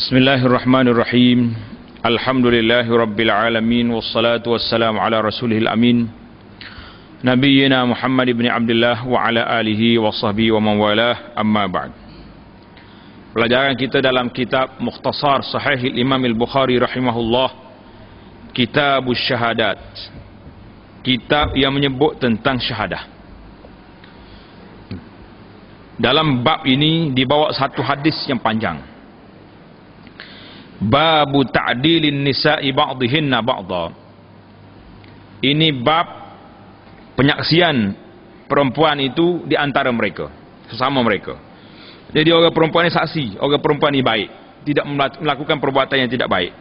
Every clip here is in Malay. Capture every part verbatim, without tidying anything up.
Bismillahirrahmanirrahim. Alhamdulillahi rabbil alamin, wassalatu wassalamu ala rasulihil amin, nabiyyina Muhammad ibn Abdullah wa ala alihi wa sahbihi wa man walah, amma ba'd. Pelajaran kita dalam kitab Mukhtasar Sahih Imam Al-Bukhari rahimahullah, Kitabus Syahadat, kitab yang menyebut tentang syahadah. Dalam bab ini dibawa satu hadis yang panjang. Babu ta'dilin nisa'i ba'dihinna ba'dha. Ini bab penyaksian perempuan itu di antara mereka, sesama mereka. Jadi orang perempuan ini saksi, orang perempuan ini baik, tidak melakukan perbuatan yang tidak baik.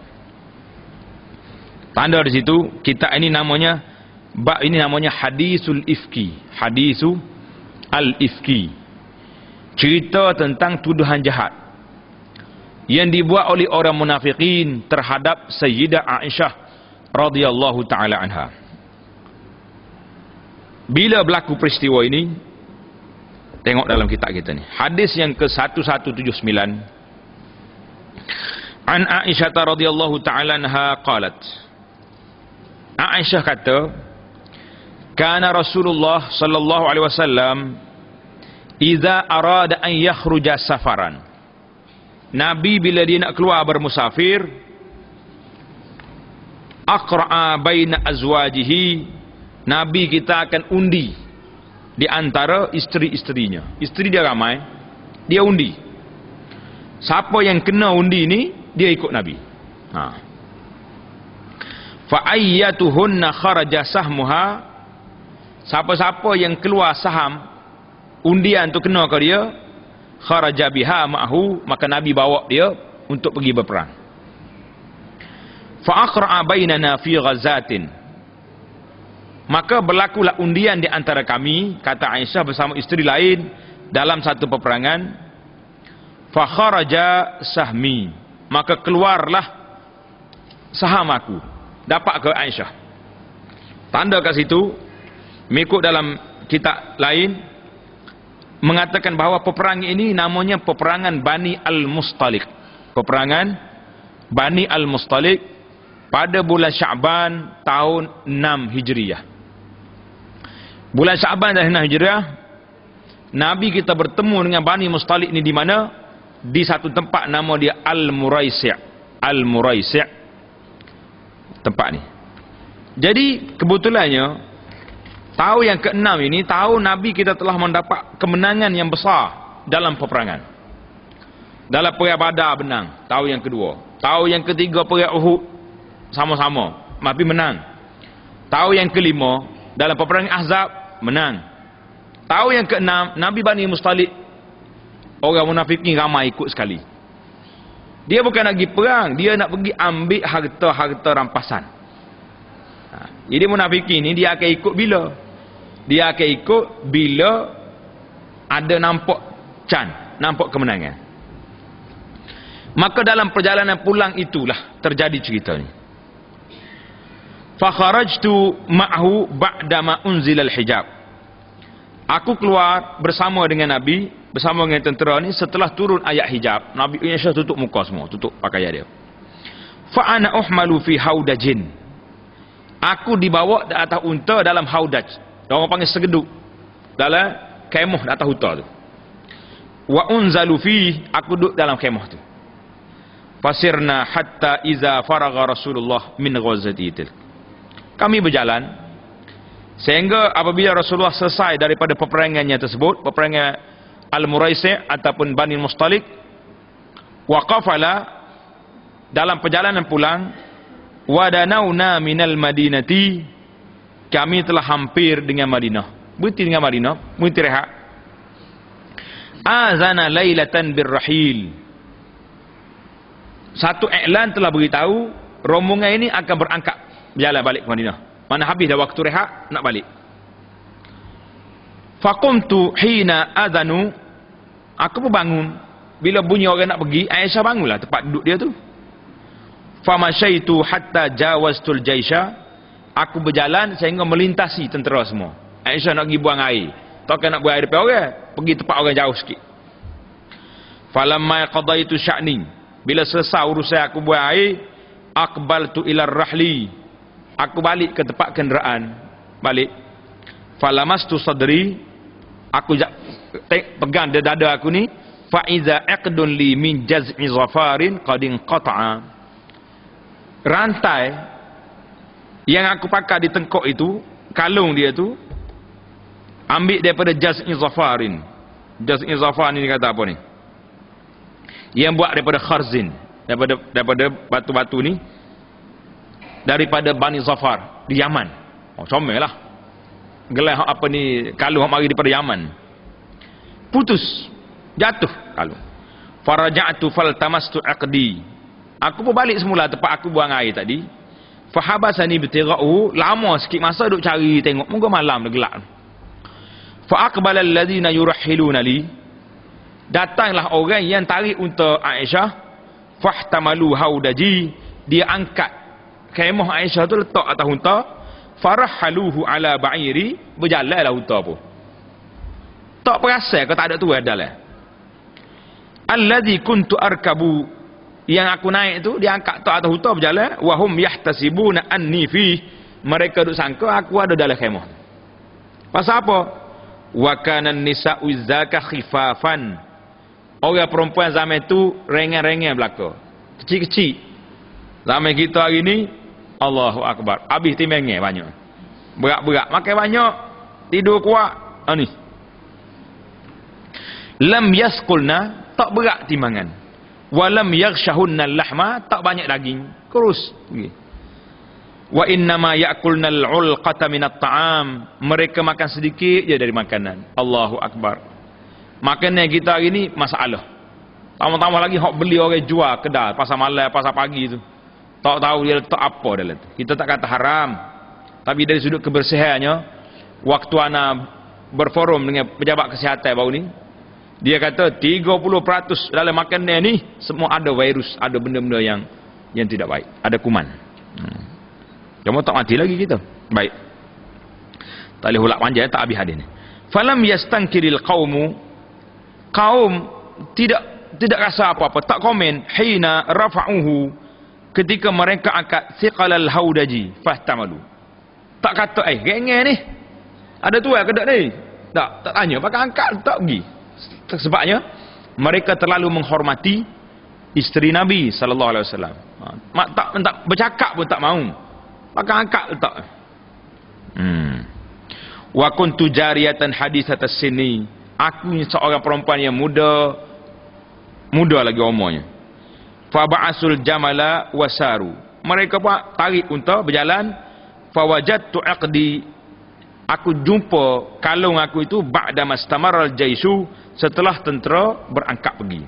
Tanda di situ, kita ini namanya, bab ini namanya hadisul ifki, hadisu al-ifki. Cerita tentang tuduhan jahat yang dibuat oleh orang munafikin terhadap Sayyidah Aisyah radhiyallahu taala anha. Bila berlaku peristiwa ini, tengok dalam kitab kita ni. Hadis yang ke seribu seratus tujuh puluh sembilan. An Aisyah radhiyallahu taala anha qalat. Aisyah kata, kana Rasulullah sallallahu alaihi wasallam idza arada an yakhruja safaran. Nabi bila dia nak keluar bermusafir, aqra'a baina azwajihi, Nabi kita akan undi di antara isteri-isterinya. Isteri dia ramai, dia undi. Siapa yang kena undi ni, dia ikut Nabi. Ha. Fa ayyatuhunna kharaja sahmuha, siapa-siapa yang keluar saham undian tu kena ke dia, kharaja biha ma'hu, maka Nabi bawa dia untuk pergi berperang. Fa aqra'a bainana fi ghazatin, maka berlakulah undian di antara kami, kata Aisyah bersama isteri lain, dalam satu peperangan. Fa kharaja sahmi, maka keluarlah saham aku, dapat ke Aisyah. Tanda kat situ, mengikut dalam kitab lain mengatakan bahawa peperangan ini namanya peperangan Bani Al-Mustalik. Peperangan Bani Al-Mustalik pada bulan Sya'ban tahun enam Hijriah. Bulan Sya'ban tahun enam Hijriah, Nabi kita bertemu dengan Bani Mustalik ini di mana? Di satu tempat nama dia Al-Muraisi'. Al-Muraisi' tempat ni. Jadi kebetulannya tahun yang keenam ini, tahun Nabi kita telah mendapat kemenangan yang besar dalam peperangan. Dalam perang Badar menang, tahun yang kedua. Tahun yang ketiga perang Uhud sama-sama, Nabi menang. Tahun yang kelima dalam peperangan Ahzab menang. Tahun yang keenam, Nabi Bani Mustalik, orang munafikin ramai ikut sekali. Dia bukan nak pergi perang, dia nak pergi ambil harta-harta rampasan. Jadi munafikin ni dia akan ikut bila? Dia akan ikut bila ada nampak can, nampak kemenangan. Maka dalam perjalanan pulang itulah terjadi cerita ni. Fa kharajtu ma'hu ba'da ma unzila al-hijab. Aku keluar bersama dengan Nabi, bersama dengan tentera ni setelah turun ayat hijab. Nabi Aisyah tutup muka semua, tutup pakaian dia. Fa ana uhmalu fi haudajin. Aku dibawa di atas unta dalam haudaj. Orang panggil segeduk, dalam kemah di atas unta tu. Wa unzalu fi, aku duduk dalam kemah tu. Fasirna hatta iza faragha Rasulullah min ghazati til. Kami berjalan sehingga apabila Rasulullah selesai daripada peperangannya tersebut, peperangan Al-Muraisi' ataupun Bani Mustalik, waqafala, dalam perjalanan pulang, wadanauna minal madinati, kami telah hampir dengan Madinah, berhenti dengan Madinah, berhenti rehat. Azana lailatan birrahil, satu iklan telah beritahu rombongan ini akan berangkat berjalan balik ke Madinah, mana habis dah waktu rehat nak balik. Faqumtu hina adanu, aku pun bangun bila bunyi orang nak pergi. Aisyah bangunlah tempat duduk dia tu. Famashaitu hatta jawaztul jaisha, aku berjalan sehingga melintasi tentera semua. Aisyah nak pergi buang air, takkan nak buang air depan orang, pergi tempat orang jauh sikit. Falamma qadaitu sya'ni, Bila selesai urusan aku buang air, aqbaltu ila rahli, aku balik ke tempat kenderaan, balik. Falamastu sadri, aku pegang dada aku ni, fa iza aqdun li min jaz'i zafarin qad inqata'a. Rantai yang aku pakai di tengkok itu, kalung dia tu ambil daripada jaz'i zafarin. Jaz'i zafar ni kata apa ni? Yang buat daripada kharzin, daripada daripada batu-batu ni, daripada Bani Zafar di Yaman. Oh, comel lah. Gelar apa ni, kalung mari daripada Yaman. Putus, jatuh kalung. Faraja'tu faltamastu aqdi. Aku pun balik semula tempat aku buang air tadi. Fahabasani bitira'u, lama sikit masa duk cari tengok, moga malam dah gelap. Fa aqbala alladhina yurahhiluna li, datanglah orang yang tarik unta Aisyah. Fahtamalu haudaji, dia angkat kemah Aisyah tu letak atas unta. Farahhaluhu ala ba'iri, berjalanlah unta pun. Tak perasan ke tak ada tu adalah. Alladhi kuntu arkabu, yang aku naik tu dia angkat tak atas unta berjalan. Wa hum yahtasibuna anni fi, mereka duk sangka aku ada dalam kemah. Pasal apa? Wa kana nisa'u zaka khifafan, orang perempuan zaman tu rengan-rengan belaka, kecil-kecil. Zaman kita hari ni, Allahu Akbar, habis timbangan banyak, berat-berat, makan banyak, tidur kuat. Ha ni, lam yasqulna, tak berat timbangan. Walam yaghshahunna lahma, tak banyak daging, kurus. Wa innama ya'kulna al-'ulqata min at-ta'am, mereka makan sedikit je dari makanan. Allahu Akbar. Makanan kita hari ni masalah. Tambah-tambah lagi hok beli orang jual kedai pasar malam, pasar pagi tu, tak tahu dia letak apa dalam tu. Kita tak kata haram, tapi dari sudut kebersihannya, waktu ana berforum dengan pejabat kesihatan baru ni, dia kata tiga puluh peratus dalam makanan ni semua ada virus, ada benda-benda yang yang tidak baik, ada kuman. Hmm. Cuma tak mati lagi kita. Baik. Tak boleh hulak panjang, tak habis hadis ni. Falam yastankiril qaumu, kaum tidak tidak rasa apa-apa, tak komen. Hina rafa'uhu, ketika mereka angkat thiqalal haudaji fahtamalu. Tak kata eh gengeng ni, ada tu ke tak ni? Tak, tak tanya, pakai angkat tak pergi. Sebabnya mereka terlalu menghormati isteri Nabi sallallahu alaihi wasallam. Mak tak, tak bercakap pun tak mau. Pakai angkat letak. Hmm. Wa kuntu jariyatan hadithatas sini, aku seorang perempuan yang muda, muda lagi umurnya. Fa ba'asul jamala wasaru, mereka pun tarik unta berjalan. Fa wajadtu aqdi, aku jumpa kalung aku itu ba'da mastamaral jaisu, setelah tentera berangkat pergi.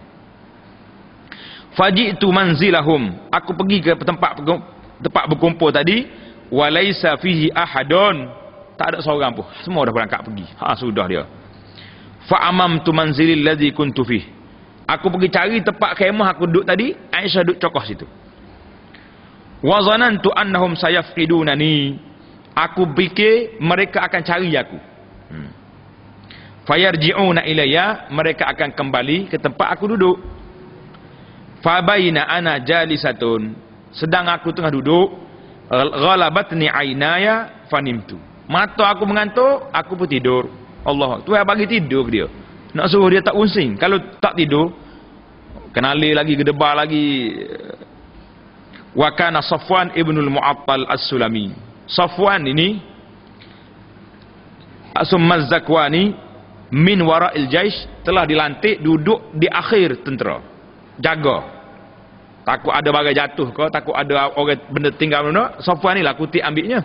Faji'tu manzilahum, aku pergi ke tempat tempat berkumpul tadi. Walaisa fihi ahadun, tak ada seorang pun, semua dah berangkat pergi. Ha, sudah dia. Fa amamtu manzilil ladzi kuntu fih, aku pergi cari tempat kemah aku duduk tadi. Aisyah duduk cokoh situ. Wa zanantu annahum sayafqidunani, aku fikir mereka akan cari aku. hmm. Fayarji'una ilayya, mereka akan kembali ke tempat aku duduk. Fa baina ana jalisatun, sedang aku tengah duduk, ghalabatni aynaya fanimtu, mata aku mengantuk, aku pun tidur. Allah, tu yang bagi tidur dia, nak suruh dia tak pusing. Kalau tak tidur, kenali lagi, gedebar lagi. Wa kana Safwan ibnul Mu'attal as-Sulami, Safwan ini Summa Zakwani min wara'il jaish, telah dilantik duduk di akhir tentera, jaga, takut ada barang jatuh ke, takut ada orang benda tinggal mana, Safwan ni lah kutip ambilnya.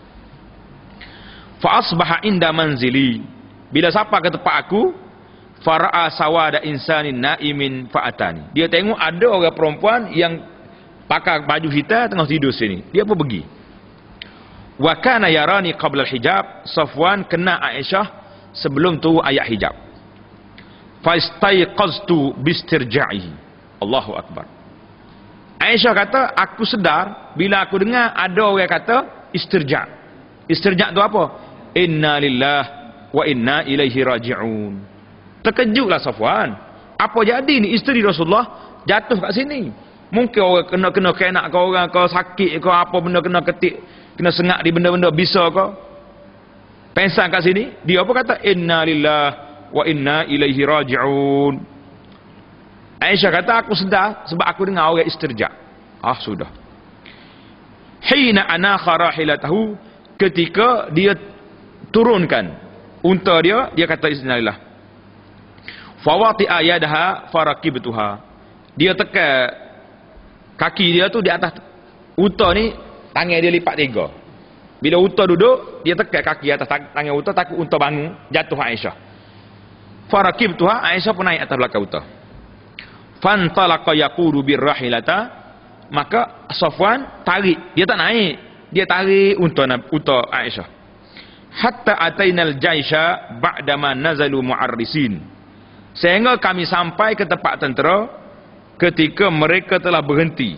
Fa asbaha inda manzili, bila sampai ke tempat aku, fara'a sawada insanin naimin fa'atani, dia tengok ada orang perempuan yang pakai baju hitam tengah tidur sini, dia pun pergi. Wa kana yarani qabla al-hijab, Safwan kena Aisyah sebelum tu ayat hijab. Fastaiqaztu bistirja'ihi, Allahu Akbar. Aisyah kata, aku sedar bila aku dengar ada orang kata istirja'. Istirja' tu apa? Inna lillah wa inna ilaihi raji'un. Terkejutlah Safwan. Apa jadi ni isteri Rasulullah jatuh kat sini. Mungkin orang kena-kena kenak ke orang, ke sakit ke apa benda kena ketik, kena sengak di benda-benda bisa ke. Pensang kat sini, dia apa kata? Inna lillah wa inna ilaihi raji'un. Aisyah kata, aku sedar sebab aku dengar orang istirja. Ah, sudah. Hina anakha rahilatahu, ketika dia turunkan unta dia, dia kata inna lillah. Fawati ayadaha farakibtuha. Dia tekan kaki dia tu di atas unta ni, tangan dia lipat tiga. Bila unta duduk, dia tekan kaki atas tangan unta, takut unta bangun, jatuh Aisyah. Farakibtuha, Aisyah pun naik atas belakang unta. Fantalaqa yaqulu birrahilata, maka Safwan tarik, dia tak naik, dia tarik unta unta Aisyah. Hatta atainal jaisha ba'dama nazalu mu'arrisin. Sehingga kami sampai ke tempat tentera ketika mereka telah berhenti.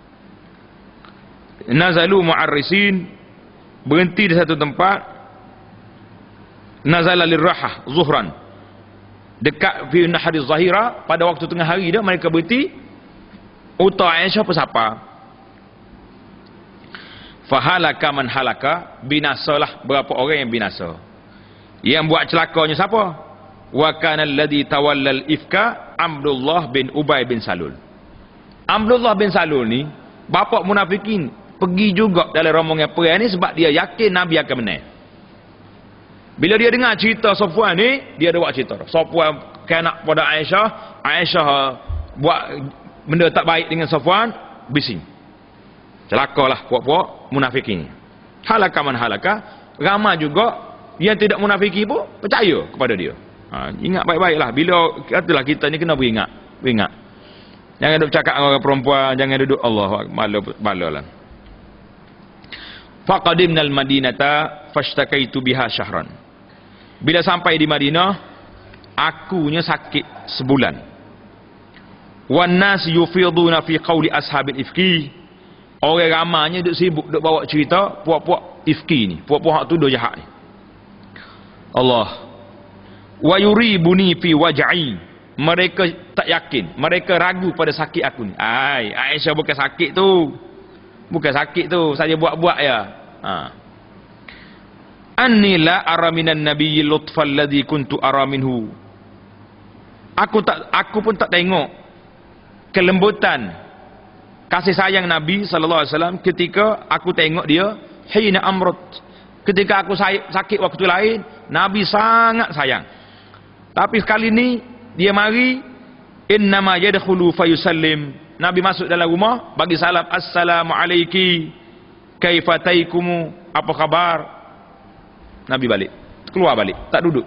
Nazalu mu'arrisin, berhenti di satu tempat. Nazala lirrahah zuhran, dekat fi nahari zahira, pada waktu tengah hari dia mereka berhenti. Unta Aisyah pesapa. Fahalaka man halaka, binasalah berapa orang yang binasa. Yang buat celakanya siapa? Wa kana alladhi tawallal ifka Abdullah bin Ubay bin Salul. Abdullah bin Salul ni bapa munafikin, pergi juga dalam rombongan perang ni sebab dia yakin Nabi akan menang. Bila dia dengar cerita Safwan ni, dia ada buat cerita. Safwan kanak pada Aisyah, Aisyah buat benda tak baik dengan Safwan, bising. Celakalah puak-puak munafikin. Halaka man halaka, ramai juga yang tidak munafiki pun percaya kepada dia. Ha, ingat baik-baiklah, bila katalah kita ni kena beringat, beringat. Jangan duduk cakap dengan orang perempuan, jangan duduk Allah malu balalah. Faqadimnal madinata fashtakaitu biha syahran. Bila sampai di Madinah, akunya sakit sebulan. Wan nas yufiduna fi qawli ashabil ifki. Orang ramainya duk sibuk duk bawa cerita puak-puak ifki ni, puak-puak hak tuduh jahat ni. Allah. Wa yuribuni fi waj'i. Mereka tak yakin, mereka ragu pada sakit aku ni. Ai, Aisyah bukan sakit tu. Bukan sakit tu, saja buat-buat ya. Ha. Anni la ara minan nabiyyi lutfal ladzi kuntu ara minhu. Aku tak aku pun tak tengok kelembutan kasih sayang Nabi sallallahu alaihi wasallam ketika aku tengok dia hina amrut. Ketika aku sakit waktu lain, Nabi sangat sayang. Tapi sekali ni dia mari innama yadkhulu fayusallim. Nabi masuk dalam rumah bagi salam, assalamu alayki kaifataikum, apa khabar? Nabi balik, keluar balik, tak duduk.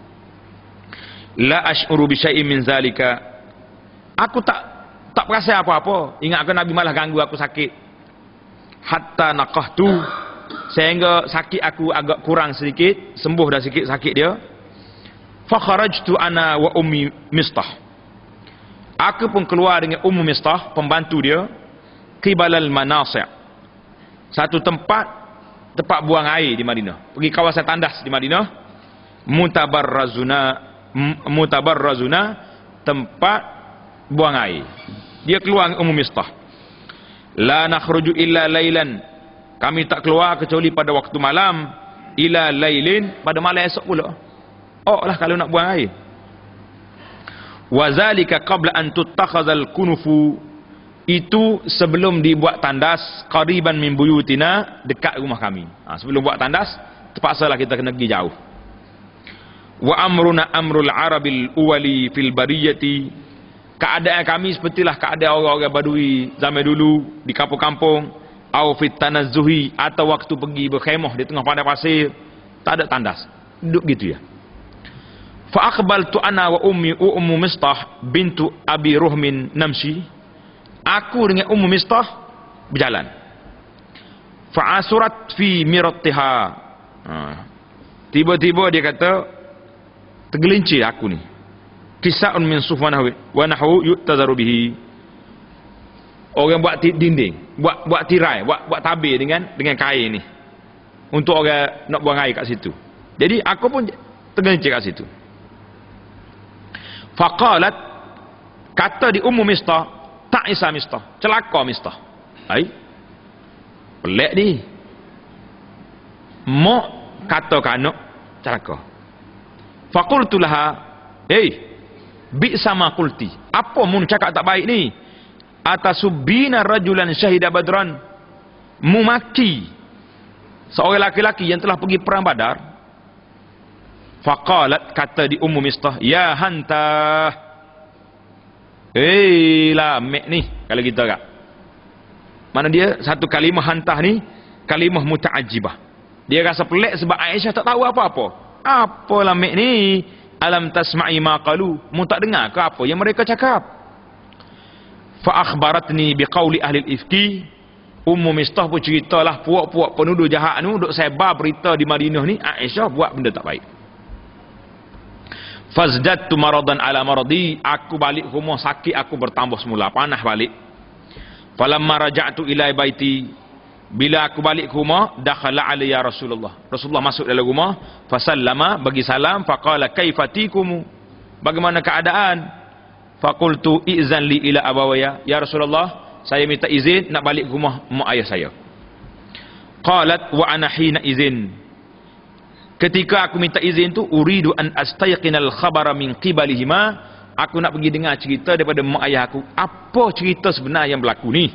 La ash'uru bi syai'in min zalika. Aku tak tak perasa apa-apa. Ingatkan Nabi malah ganggu aku sakit. Hatta naqahtu, sehingga sakit aku agak kurang sedikit, sembuh dah sikit sakit dia. Fa kharajtu ana wa ummi Mistah. Aku pun keluar dengan Ummu Mistah, pembantu dia, qibalal manasi', satu tempat tempat buang air di Madinah. Pergi kawasan tandas di Madinah. Mutabarrazuna, mutabarrazuna, tempat buang air. Dia keluar dengan Ummu Mistah. La nakhruju illa lailan. Kami tak keluar kecuali pada waktu malam. Ila lailin, pada malam esok pula. Oh lah kalau nak buang air. Wazalika qabla an tuttakhazal kunufu, itu sebelum dibuat tandas qariban min buyutina, dekat rumah kami. Ha, sebelum buat tandas terpaksalah kita kena pergi jauh. Wa amruna amrul arabil uwali fil bariyati, keadaan kami sepertilah keadaan orang-orang badui zaman dulu di kampung-kampung. Au fit tanazzuhi, atau waktu pergi berkhemah di tengah padang pasir, tak ada tandas, duduk gitu ya. Fa aqbaltu ana wa ummi ummu Mistah bintu Abi Ruhmin namshi. Aku dengan Ummu Mistah berjalan. Fa asurat fi mirattiha. Ha. Tiba-tiba dia kata tergelincir aku ni. Kisa'un min sufwan wa nahwu yu'tazaru bihi. Orang buat dinding, buat buat tirai, buat buat tabir dengan dengan kain ni. Untuk orang nak buang air kat situ. Jadi aku pun tergelincir kat situ. Faqalat, kata di Ummu Mistah, ta'isa Mistah, celaka Mistah. Ai. Pelik ni. Mak kata kanak celaka. Faqultu laha, "Hey, bi sama qulti. Apa mun cakap tak baik ni? Atasubbina rajulan syahida badran." Mu maki seorang laki-laki yang telah pergi perang Badar. Faqalat, kata di Ummu Mistah, "Ya hanta." Eh lah mek ni kalau kita kak. Mana dia satu kalimah hantah ni kalimah muta'ajjibah. Dia rasa pelik sebab Aisyah tak tahu apa-apa. Apalah mek ni? Alam tasma'i ma qalu? Mu tak dengar ke apa yang mereka cakap? Fa akhbaratni biqauli ahli al-ifki. Ummu Mistah pun ceritalah puak-puak penuduh jahat ni duk sebar berita di Madinah ni Aisyah buat benda tak baik. Fazdadtu maradan ala maradi, aku balik rumah sakit aku bertambah semula, panah balik. Falamma raja'tu ila baiti, bila aku balik ke rumah, dakhala alayya Rasulullah. Rasulullah masuk dalam rumah, fasallama, bagi salam, faqala kaifatikum? Bagaimana keadaan? Faqultu izan li ila abawaya. Ya Rasulullah, saya minta izin nak balik ke rumah mak ayah saya. Qalat wa ana hina izin. Ketika aku minta izin tu, uridu an astayqinal khabara min qibalihima, aku nak pergi dengar cerita daripada mak ayah aku. Apa cerita sebenar yang berlaku ni?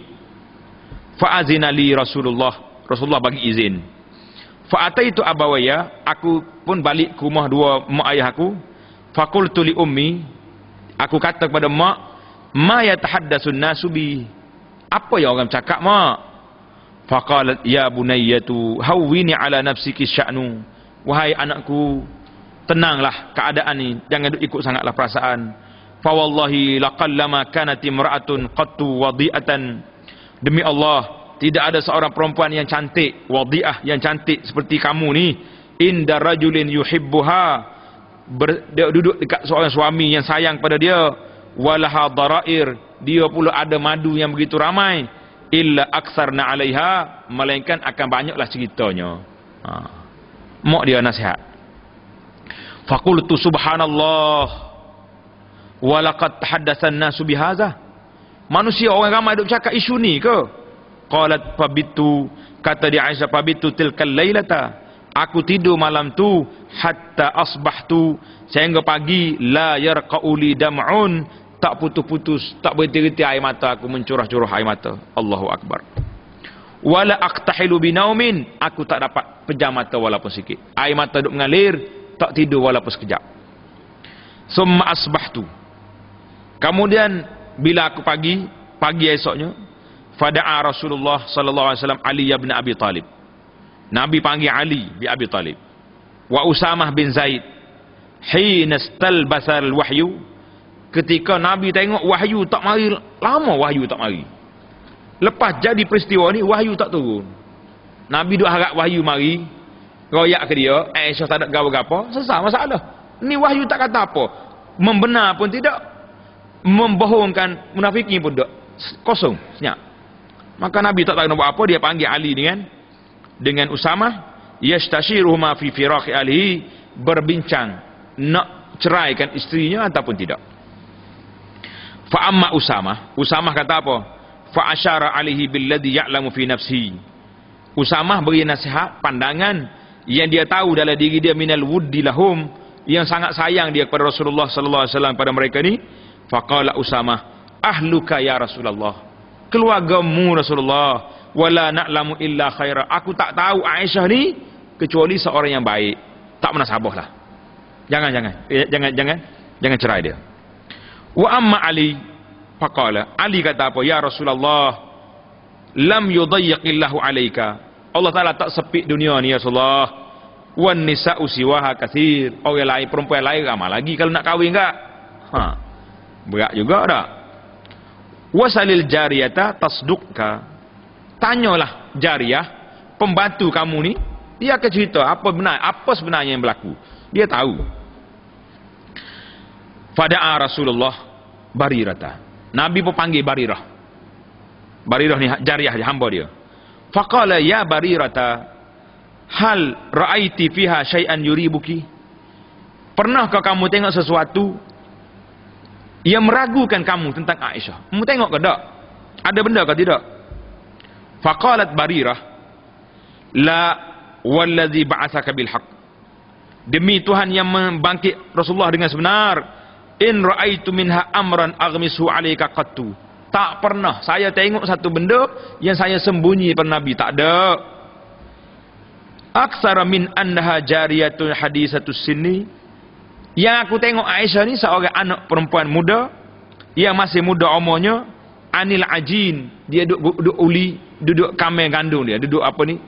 Fa azina li Rasulullah. Rasulullah bagi izin. Fa ataitu abawaya, aku pun balik ke rumah dua mak ayah aku. Fa qultu li ummi, aku kata kepada mak, ma yatahaddatsun nasu bi? Apa yang orang cakap mak? Fa qalat ya bunayyatu hawwini ala nafsiki sya'nu. Wahai anakku, tenanglah keadaan ni, jangan duk ikut sangatlah perasaan. Fa wallahi laqallama kanat imra'atun qattu wadi'atan. Demi Allah, tidak ada seorang perempuan yang cantik, wadi'ah, yang cantik seperti kamu ni, inda rajulin yuhibbuha, ber, dia duduk dekat seorang suami yang sayang pada dia, walaha darair, dia pula ada madu yang begitu ramai, illa aksarna alaiha, melainkan akan banyaklah ceritanya. Ha. Mak dia nasihat. Faqultu subhanallah walaqad tahaddatsan nasu bihaza. Manusia orang ramai duk cakap isu ni ke? Qalat fabitu, kata dia Aisyah, fabitu tilkal lailata, aku tidur malam tu hatta asbahtu, sehingga pagi, la yarqauli dam'un, tak putus-putus, tak berhenti-henti air mata aku mencurah-curah air mata. Allahu akbar. Wala aqtahilu binaumin, aku tak dapat pejam mata walaupun sikit. Air mata duk mengalir, tak tidur walaupun sekejap. Summa asbahtu. Kemudian bila aku pagi, pagi esoknya, fada'a Rasulullah sallallahu alaihi wasallam Ali bin Abi Talib. Nabi panggil Ali bin Abi Talib. Wa Usamah bin Zaid. Hina istalbasal wahyu. Ketika Nabi tengok wahyu tak mari, lama wahyu tak mari. Lepas jadi peristiwa ni, wahyu tak turun. Nabi duk harap wahyu mari, royak ke dia, Aisyah tak ada gapo-gapo, selesai masalah. Ni wahyu tak kata apa. Membenar pun tidak, membohongkan munafikin pun tak. Kosong, senyap. Maka Nabi tak tahu nak buat apa, dia panggil Ali dengan dengan Usamah, yastashiruhuma fi firaqi alihi, berbincang nak ceraikan isterinya ataupun tidak. Fa amma Usamah, Usamah kata apa? Fa asyara alaihi billadhi ya'lamu fi nafsihi. Usamah beri nasihat, pandangan yang dia tahu dalam diri dia, minal wuddi lahum, yang sangat sayang dia kepada Rasulullah sallallahu alaihi wasallam, pada mereka ni. Faqala Usamah, ahluka ya Rasulullah, keluargamu Rasulullah, wala na'lamu illa khaira, aku tak tahu Aisyah ni kecuali seorang yang baik, tak menasabah lah. Jangan jangan jangan jangan jangan cerai dia. Wa amma Ali, faqala, Ali kata apa? Ya Rasulullah, lam yudayyiqillahu alaika, Allah Ta'ala tak sepik dunia ni ya Rasulullah. Wan nisa'u siwaha katsir, orang lain, perempuan lain ramai lagi kalau nak kahwin enggak? Ha. Berat juga tak? Wasalil jariyata tasduqka, tanyalah jariyah, pembantu kamu ni, dia akan cerita apa benar, apa sebenarnya yang berlaku. Dia tahu. Fada'a Rasulullah Barirata, Nabi pun panggil Barirah. Barirah ni jariyah, hamba dia. Faqala ya Barirata, hal ra'aiti fiha syai'an yuribuki, pernahkah kamu tengok sesuatu yang meragukan kamu tentang Aisyah? Kamu tengok ke tak? Ada benda ke tidak? Faqalat Barirah, la wallazi ba'atsaka bil haqq. Demi Tuhan yang membangkit Rasulullah dengan sebenar, in ra'aitu minha amran aghmisu alayka qattu. Tak pernah saya tengok satu benda yang saya sembunyi pada Nabi, tak ada. Aksara min annaha jariyatun hadisatus sinni. Yang aku tengok Aisyah ni seorang anak perempuan muda yang masih muda umurnya, anil ajin, dia duduk, duduk uli, duduk kamar gandum dia, duduk apa ni?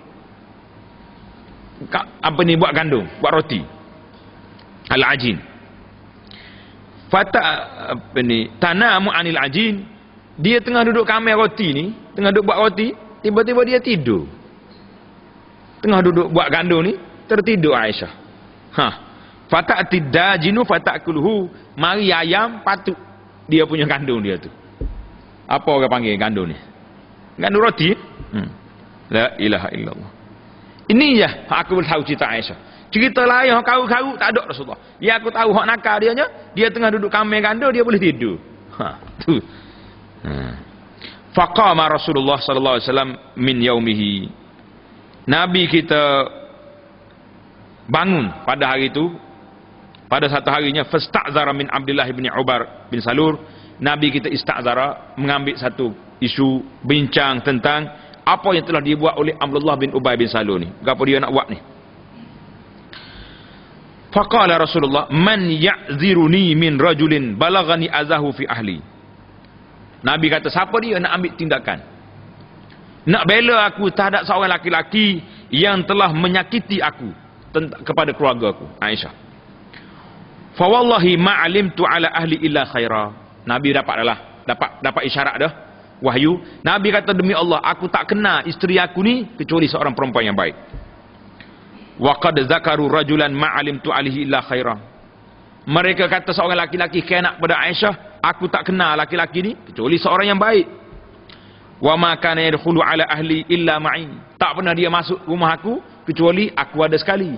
Apa ni buat gandum, buat roti. Al ajin. Fata apa ni? Tanamu anil ajin. Dia tengah duduk kamar roti ni, tengah duduk buat roti, tiba-tiba dia tidur. Tengah duduk buat gandum ni, tertidur Aisyah. Ha. Fata'tid dajinu fata'kulhu. Mari ayam patuk dia punya gandum dia tu. Apa orang panggil gandum ni? Gandum roti. Hmm. La ilaha illallah. Ini je aku tahu cerita Aisyah. Cerita lain hak kau-kau tak ada Rasulullah. Ya aku tahu hak nakal dia nya, dia tengah duduk kamar gandum dia boleh tidur. Ha, tu. Ha. Faqama Rasulullah sallallahu alaihi wasallam min yaumihi. Nabi kita bangun pada hari itu, pada satu harinya, fasta'zara min Abdullah bin Ubar bin Salur. Nabi kita ista'zara, mengambil satu isu, bincang tentang apa yang telah dibuat oleh Abdullah bin Ubay bin Salur ni. Apa dia nak buat ni? Faqala Rasulullah, man ya'ziruni min rajulin balagani azahu fi ahli. Nabi kata, siapa dia nak ambil tindakan, nak bela aku terhadap seorang laki-laki yang telah menyakiti aku kepada keluarga aku, Aisyah. Fa wallahi ma alimtu ala ahli illa khaira. Nabi dapat adalah dapat dapat isyarat dah, wahyu. Nabi kata, demi Allah aku tak kenal isteri aku ni kecuali seorang perempuan yang baik. Wa qad zakaru rajulan ma alimtu alaihi illa khaira. Mereka kata seorang laki-laki khianat pada Aisyah, aku tak kenal laki-laki ni kecuali seorang yang baik. Wa ma kana yadkhulu ala ahli illa ma'i. Tak pernah dia masuk rumah aku kecuali aku ada sekali.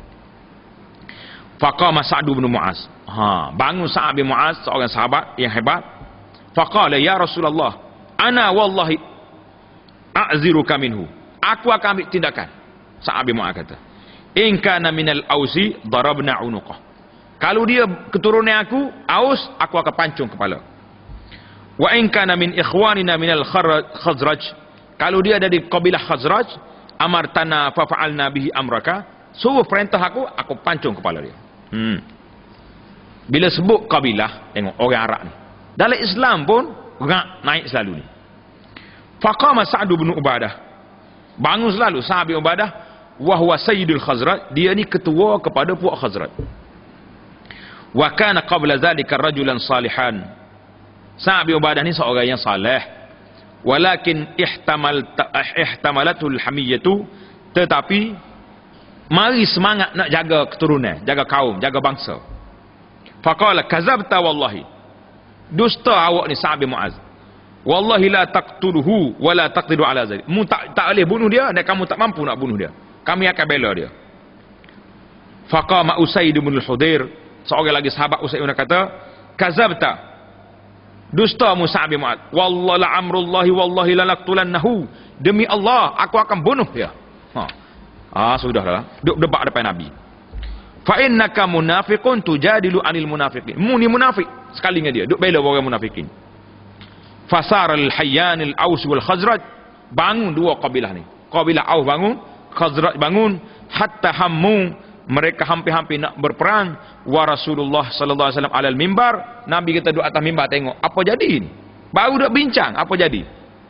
Faqama Sa'd bin Mu'az. Ha, bangun Sa'd bin Mu'az, seorang sahabat yang hebat. Faqala ya Rasulullah, ana wallahi a'ziruka minhu. Aku akan ambil tindakan. Sa'd bin Mu'az kata, in kana minal ausi darabna unuqah. Kalau dia keturunan aku, Aus, aku akan pancung kepala. Wa in kana min ikhwanina minal Khazraj. Kalau dia dari kabilah Khazraj, amartana fa fa'alna bihi amraka. Suruh perintah aku, aku pancung kepala dia. Hmm. Bila sebut kabilah, tengok orang Arab ni. Dalam Islam pun rak naik selalu ni. Faqama Sa'd bin Ubadah. Bangun selalu Sa'd bin Ubadah, wa huwa sayyidul Khazraj, dia ni ketua kepada puak Khazraj. Wa kana qabla zalika rajulan salihan. Sa'd bin Ubadah ni seorang yang saleh. Walakin ihtamal ihtamalatul hamiyatu, tetapi mari semangat nak jaga keturunan, jaga kaum, jaga bangsa. Faqala kazabta wallahi. Dusta awak ni Sa'd bin Mu'az. Wallahi la taqtuluhu wa la taqdiru ala zalik. Mu tak tak boleh bunuh dia dan kamu tak mampu nak bunuh dia. Kami akan bela dia. Faqama Usaid bin al-Hudair, seorang lagi sahabat Usaid bin kata, kazabta. Dusta mu Sa'd bin Mu'az. Wallahi la amrullahi wallahi la naqtulannahu. Demi Allah aku akan bunuh dia. Ha. Ah sudahlah. Duk debat depan Nabi. Fa innaka munafiqun tujadilu anil munafiqin. Mu ni munafik sekali dengan dia, duk bela orang munafikin. Fasar al-Hayyan al-Aus wal Khazraj, bangun dua kabilah ni. Kabilah Aus bangun, Khazraj bangun, hatta hammu, mereka hampir-hampir nak berperang. Wa Rasulullah sallallahu alaihi wasallam alal mimbar, Nabi kita duduk atas mimbar tengok apa jadi ni. Baru dak bincang apa jadi.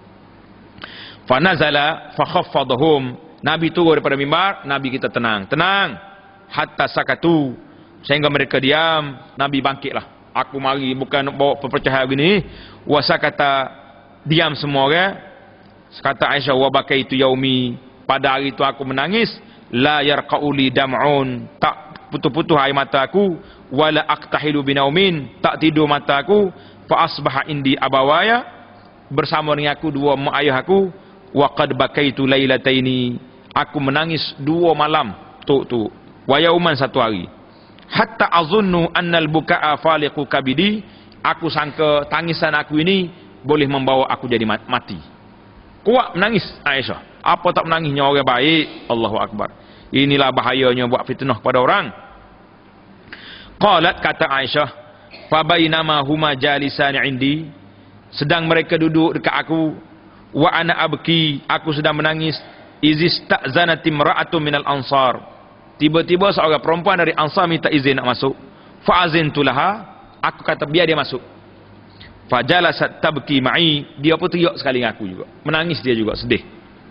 Fa nazala fa khaffadhum, Nabi turun daripada mimbar, Nabi kita tenang, tenang. Hatta sakatu, sehingga mereka diam. Nabi bangkitlah. Aku mari bukan nak bawa perpecahan begini. Wasa kata diam semua orang. Kata Aisyah, wa bakaitu yaumi, pada hari itu aku menangis. La yarqauli dam'un, tak putus-putus air mata aku. Wala aqtahilu binaumin, tak tidur mata aku. Fa asbaha indi abawaya, bersama dengan aku dua mak ayah aku. Wa qad bakaitu lailataini, aku menangis dua malam tu tu. Wa yauman, satu hari. Hatta azunnu annal buka'a faliqu kabidi, aku sangka tangisan aku ini boleh membawa aku jadi mati. Kuat menangis Aisyah. Apa tak menangisnya orang baik? Allahu Akbar. Inilah bahayanya buat fitnah pada orang. Qalat, kata Aisyah, fa bainama huma jalisan indi, sedang mereka duduk dekat aku, wa ana abki, aku sedang menangis, izistazanat imra'atun minal ansar, tiba-tiba seorang perempuan dari Ansar minta izin nak masuk. Fa azintu laha, aku kata biar dia masuk. Fa jalasat tabki ma'i, dia pun teriak sekali dengan aku juga, menangis dia juga, sedih.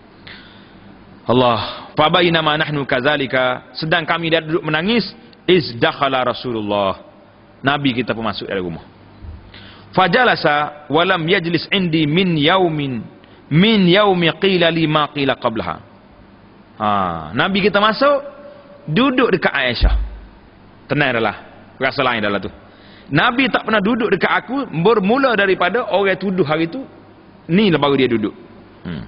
Allah, fa bainama nahnu kadzalika, sedang kami dah duduk menangis, iz dakhala Rasulullah, Nabi kita pun masuk dari rumah. Fajalasa walam yajlis indi min yaumin min yaumi qila li ma qila qablaha. Ha, Nabi kita masuk, duduk dekat Aisyah. Tenang adalah, rasa lain adalah tu. Nabi tak pernah duduk dekat aku bermula daripada orang tuduh hari tu. Ni lah baru dia duduk. Hmm.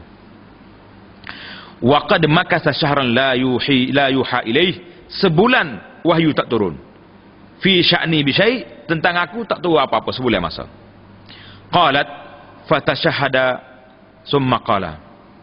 Wa qad makasa syahran la yuhi la yuha ilaih, sebulan wahyu tak turun. Fi sya'ni bi syai', tentang aku tak tahu apa-apa sebulan masa. Qalat fatashahada summa qala,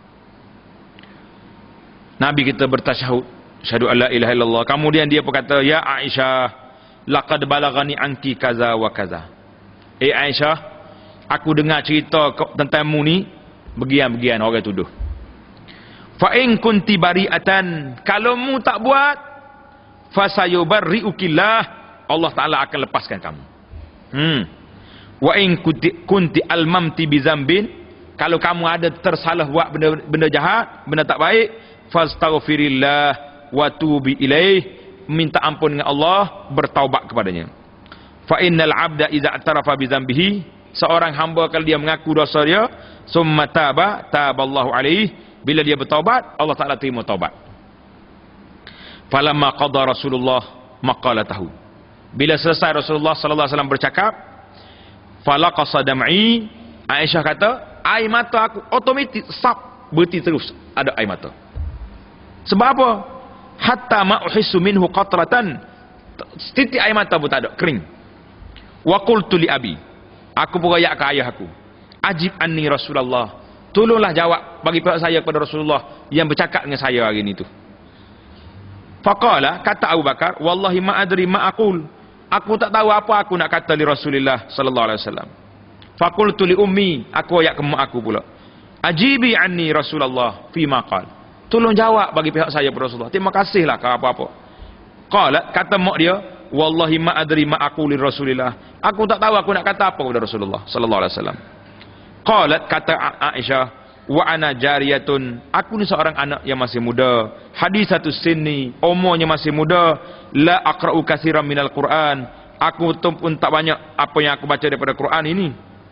Nabi kita bertasyahud, syahadu alla ilaha illallah. Kemudian dia berkata, ya Aisyah, laqad balagani anki kaza wa kaza. Eh Aisyah, aku dengar cerita tentangmu ni begian-begian orang tuduh. Fa in kunti bari'atan, kalau mu tak buat, fasayubarri'ukillah, Allah Ta'ala akan lepaskan kamu. Hmm. Wa in kunti, kunti almamti bizambin, kalau kamu ada tersalah buat benda, benda jahat, benda tak baik, fastaghfirillah wa tubi ilaih, minta ampun dengan Allah, bertaubat kepadanya. Fa innal abda idza i'tarafa bizambihi, seorang hamba kalau dia mengaku dosa dia, summa taba taballahu alaihi, bila dia bertaubat, Allah Ta'ala terima taubat. Falamma qada Rasulullah maqalatahu, bila selesai Rasulullah sallallahu alaihi wasallam bercakap, falaqasa dam'i, Aisyah kata, air mata aku otomatik sap, berhenti terus ada air mata. Sebab apa? Hatta ma uhissu minhu qatratan, setitik air mata pun tak ada, kering. Wa qultu li abi, aku pun rayak ke ayah aku, ajib anni Rasulullah, tolonglah jawab bagi pihak saya kepada Rasulullah yang bercakap dengan saya hari ni tu. Faqala, kata Abu Bakar, wallahi ma adri ma aqul, aku tak tahu apa aku nak kata li Rasulullah sallallahu alaihi wasallam. Faqultu li ummi, aku ayat ke mak aku pula, ajibi anni Rasulullah fi ma qal, tolong jawab bagi pihak saya kepada Rasulullah, terima kasihlah ke apa-apa. Qala, kata mak dia, wallahi ma adri ma aqul li Rasulillah, aku tak tahu aku nak kata apa kepada Rasulullah sallallahu alaihi wasallam. Qalat, kata Aisyah, wa ana jariyatun, aku ni seorang anak yang masih muda, hadisatus sinni, umurnya masih muda, la aqra'u katsiran minal Quran, aku pun tak banyak apa yang aku baca daripada Quran ini.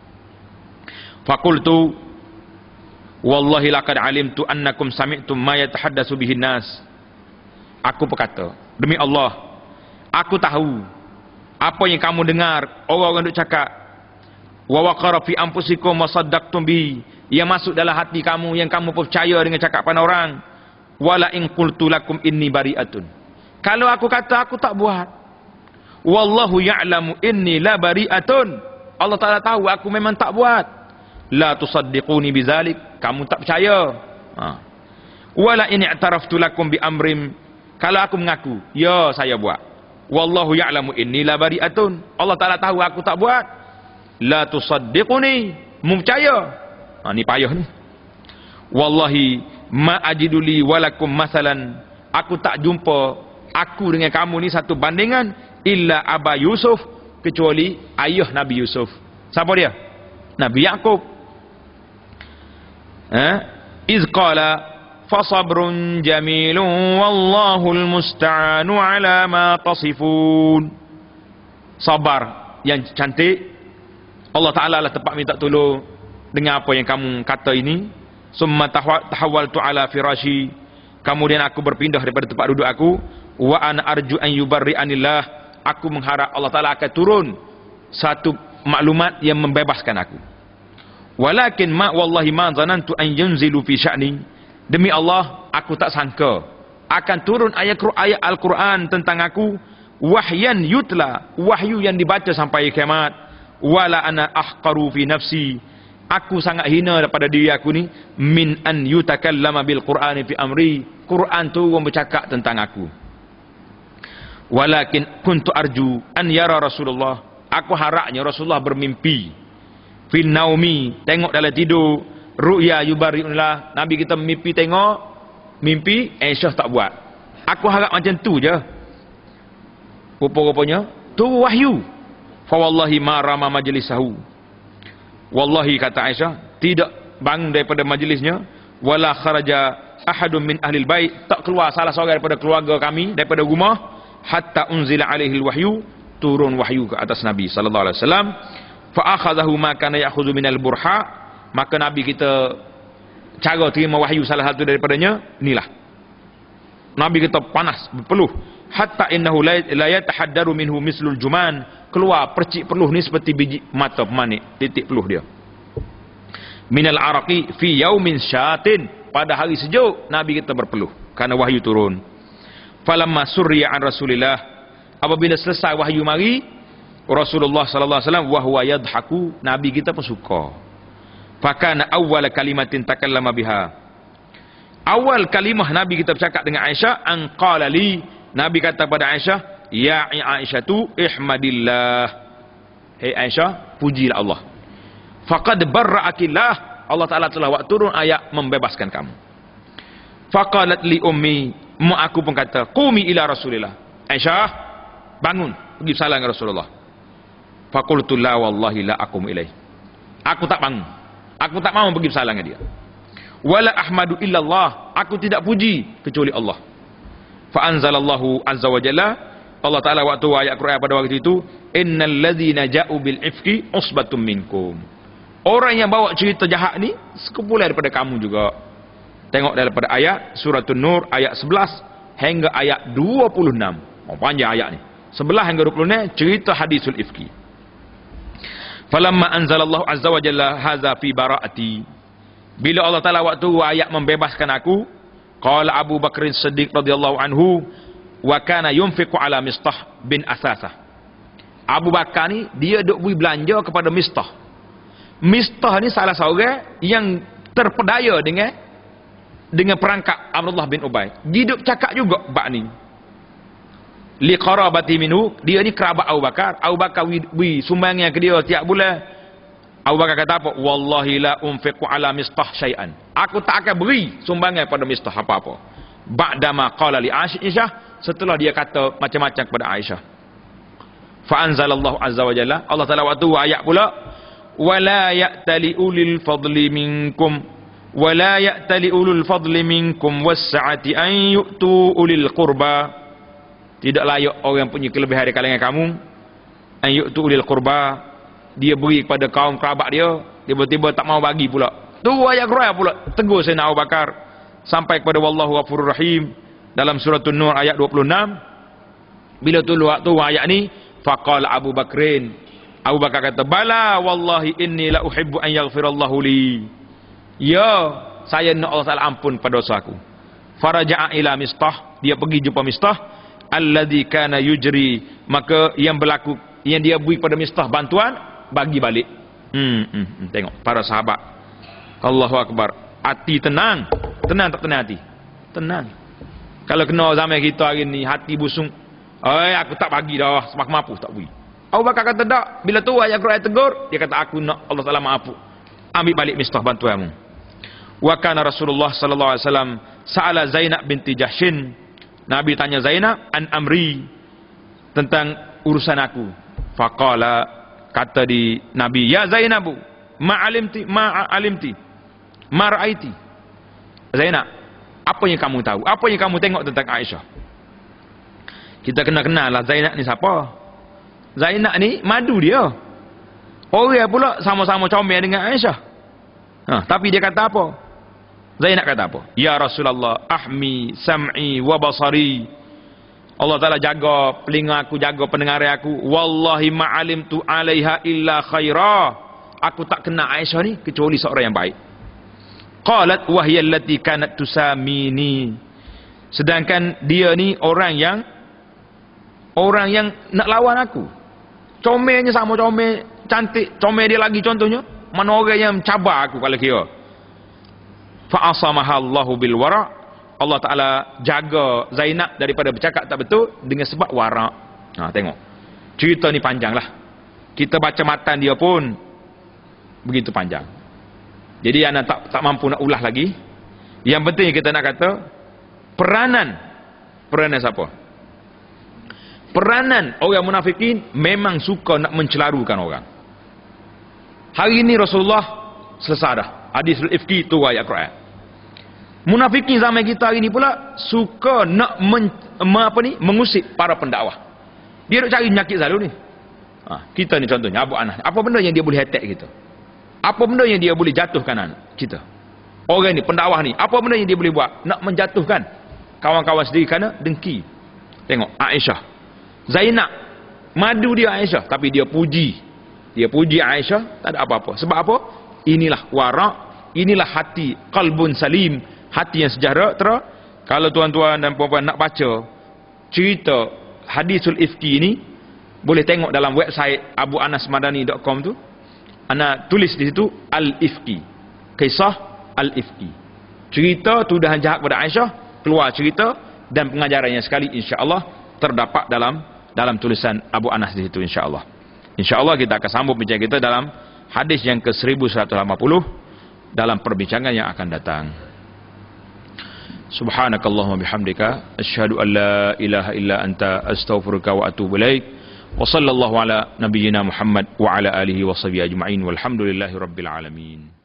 Faqultu wallahi laqad alimtu annakum sami'tum ma yatahaddatsu bihi nas, aku berkata, demi Allah, aku tahu apa yang kamu dengar orang-orang duk cakap. Wa waqara fi anfusikum wa saddaqtum bi, yang masuk dalam hati kamu, yang kamu percaya dengan cakapan orang. Wala in qultu lakum inni bari'atun, kalau aku kata aku tak buat, wallahu ya'lamu inni la bari'atun, Allah Ta'ala tahu aku memang tak buat. La tusaddiquni bizalik, kamu tak percaya. Ha. Wala in i'taraftu lakum bi amrin, kalau aku mengaku ya saya buat, wallahu ya'lamu inni la bari'atun, Allah Ta'ala tahu aku tak buat, la tusaddiquni, mu percaya. Ha, ni payah ni. Wallahi ma ajiduli walakum masalan, aku tak jumpa aku dengan kamu ni satu bandingan, illa Aba Yusuf, kecuali ayah Nabi Yusuf. Siapa dia? Nabi Yaqub. Ha? Iz qala fasabrun jamilun wallahul musta'anu ala ma tasifun. Sabar yang cantik, Allah Ta'ala lah tempat minta tolong dengan apa yang kamu kata ini. Summa tahawaltu ala firashi, kemudian aku berpindah daripada tempat duduk aku. Wa ana arju an yubarri'anillah, aku mengharap Allah Ta'ala akan turun satu maklumat yang membebaskan aku. Walakin ma wallahi ma zanantu an yunzilu fi sya'ni, demi Allah aku tak sangka akan turun ayat-ayat Al-Quran tentang aku, wahyan yutla, wahyu yang dibaca sampai kiamat. Wala ana ahqaru fi nafsi, Aku sangat hina daripada diri aku ni min an yutakallama bil Qur'ani fi amri. Quran turun bercakap tentang aku. Walakin kuntu arju an yara Rasulullah. Aku harapnya Rasulullah bermimpi. Fi naumi, tengok dalam tidur. Ru'ya yubari'unillah. Nabi kita mimpi tengok, mimpi, Aisyah tak buat. Aku harap macam tu je. Rupa-rupanya tu wahyu. Fa wallahi ma rama majlisahu. Wallahi kata Aisyah, tidak bangun daripada majlisnya, wala kharaja ahadun min ahli bait, tak keluar salah seorang daripada keluarga kami daripada rumah, hatta unzila alaihi alwahyu, turun wahyu ke atas Nabi sallallahu alaihi wasallam. Fa akhadhahu ma kana ya'khudhu min alburha, maka Nabi kita cara terima wahyu salah satu daripadanya inilah. Nabi kita panas berpeluh, hatta innahu la yatahaddaru minhu mislul juman, keluar percik peluh ni seperti biji mata pemanik, titik peluh dia. Minal araqi fi yaumin syatin, pada hari sejuk Nabi kita berpeluh kerana wahyu turun. Falamma surriya an Rasulillah, apabila selesai wahyu mari, Rasulullah sallallahu alaihi wasallam wa huwa yadhaku, Nabi kita pun suka. Fakana awwal kalimatin takallama biha, awal kalimah Nabi kita bercakap dengan Aisyah, an qala li, Nabi kata pada Aisyah, ya Aisyah tu ihmadillah, hei Aisyah, pujilah Allah. Faqad barra'akillah, Allah Ta'ala telah buat turun ayat membebaskan kamu. Faqalat li ummi, mak aku pun kata, qumi ila Rasulillah, Aisyah, bangun, pergi salam dengan Rasulullah. Faqultu la wallahi la aqum ilaih, aku tak bangun, aku tak mahu pergi salam dengan dia. Wala ahmadu illallah, aku tidak puji kecuali Allah. Fa anzalallahu azza wa jalla, Allah Ta'ala waktu ayat Quran pada waktu itu, innal ladzina ja'u bil ifki usbatum minkum, orang yang bawa cerita jahat ni sekumpulan daripada kamu juga. Tengok daripada ayat surah An-Nur ayat sebelas hingga ayat dua puluh enam. Oh, panjang ayat ni. sebelas hingga dua puluh enam cerita hadisul ifki. Falamma anzalallahu azza wa jalla hadza fi bara'ati, bila Allah Ta'ala waktu ayat membebaskan aku, qala Abu Bakr Siddiq radhiyallahu anhu, wa kana yunfiqu ala Mistah bin Asasah. Abu Bakar ni dia duk beri belanja kepada Mistah. Mistah ni salah seorang yang terpedaya dengan dengan perangkap Abdullah bin Ubay. Dia duk cakap juga bab ni. Li qarabati minhu, dia ni kerabat Abu Bakar. Abu Bakar beri sumbangan ke dia tiap bulan. Abu Bakar kata apa? Wallahi la unfiqu ala Mistah syai'an, aku tak akan beri sumbangan pada Mistah apa-apa. Ba'dama qala li Aisyah, setelah dia kata macam-macam kepada Aisyah. Fa anzalallahu azza wa jalla, Allah Ta'ala waktu ayat pula, wala ya'tali ulil fadli minkum wala ya'tali ulul fadli minkum was-sa'ati an yu'tu ulil qurba, tidak layak orang punya kelebihan di kalangan kamu, an yu'tu ulil qurba, dia beri kepada kaum kerabat dia, tiba-tiba tak mau bagi pula. Tu ayat Quran pula tegur Sayyidina Abu Bakar sampai kepada wallahu ghafurur rahim dalam surah An-Nur ayat dua puluh enam. Bila tu waktu ayat ni, faqala Abu Bakrin, Abu Bakar kata, bala wallahi inni la uhibbu an yaghfirallahu li, ya saya nak Allah Ta'ala ampun pada dosa aku. Faraja'a ila Mistah, dia pergi jumpa Mistah, alladzi kana yujri, maka yang berlaku, yang dia beri pada Mistah bantuan, bagi balik. Hmm, hmm, hmm. Tengok para sahabat, Allahu Akbar, hati tenang. Tenang tak tenang hati? Tenang. Kalau kena zaman kita hari ni, hati busung, eh aku tak bagi dah, semakin mampu tak beri. Abu Bakar kata tak. Bila tu ayat Quran tegur, dia kata aku nak Allah Ta'ala maaf, ambil balik Mistah bantuanmu. Wa kana Rasulullah sallallahu alaihi wasallam sa'ala Zainab binti Jahshin, Nabi tanya Zainab an amri, tentang urusan aku. Faqala, kata di Nabi, ya Zainabu ma alimti ma alimti ma ra'aiti, Zainab, apa yang kamu tahu, apa yang kamu tengok tentang Aisyah? Kita kena kenal lah Zainab ni siapa. Zainab ni madu dia, orang pula sama-sama comel dengan Aisyah. Ha, tapi dia kata apa? Zainab kata apa? Ya Rasulullah, ahmi sam'i wa basari, Allah Ta'ala jaga telinga aku, jaga pendengaran aku. Wallahi ma'alimtu alaiha illa khaira, aku tak kenal Aisyah ni kecuali seorang yang baik. Qalat wahiyya allati kanat tusamini, sedangkan dia ni orang yang orang yang nak lawan aku. Comelnya sama comel, cantik, comel dia lagi contohnya. mana orang yang mencabar aku kalau kira. Fa asamaha Allahu bil wara'. Allah Taala jaga Zainab daripada bercakap tak betul dengan sebab wara'. Ha, tengok. Cerita ni panjang lah. Kita baca matan dia pun begitu panjang. Jadi anak tak tak mampu nak ulah lagi. Yang penting kita nak kata peranan peranan siapa? Peranan orang munafikin memang suka nak mencelarukan orang. Hari ini Rasulullah selesai dah. Hadisul ifki tu ayat Quran. Munafikin zaman kita hari ini pula suka nak men, me, apa ni mengusik para pendakwah. Dia nak cari penyakit selalu ni. Ha, kita ni contohnya Abu Anas. Apa benda yang dia boleh attack kita? Apa benda yang dia boleh jatuhkan anak kita? Orang ni pendakwah ni, apa benda yang dia boleh buat? Nak menjatuhkan kawan-kawan sendiri kerana dengki. Tengok Aisyah, Zainab, madu dia Aisyah, tapi dia puji. Dia puji Aisyah, tak ada apa-apa. Sebab apa? Inilah wara', inilah hati qalbun salim, hati yang sejahtera. Kalau tuan-tuan dan puan-puan nak baca cerita hadisul ifki ini, boleh tengok dalam website abu anas madani dot com tu. Ana tulis di situ al-ifki. Kisah al-ifki. Cerita tuduhan jahat pada Aisyah, keluar cerita dan pengajarannya sekali insya-Allah terdapat dalam dalam tulisan Abu Anas di situ insya-Allah. Insya-Allah kita akan sambung bincang kita dalam hadis yang ke seribu seratus lapan puluh dalam perbincangan yang akan datang. Subhanakallahumma bihamdika asyhadu an la ilaha illa anta astaghfiruka wa atubu ilaik. Wa sallallahu ala nabiyyina Muhammad wa ala alihi wa sahbihi ajma'in walhamdulillahi rabbil alamin.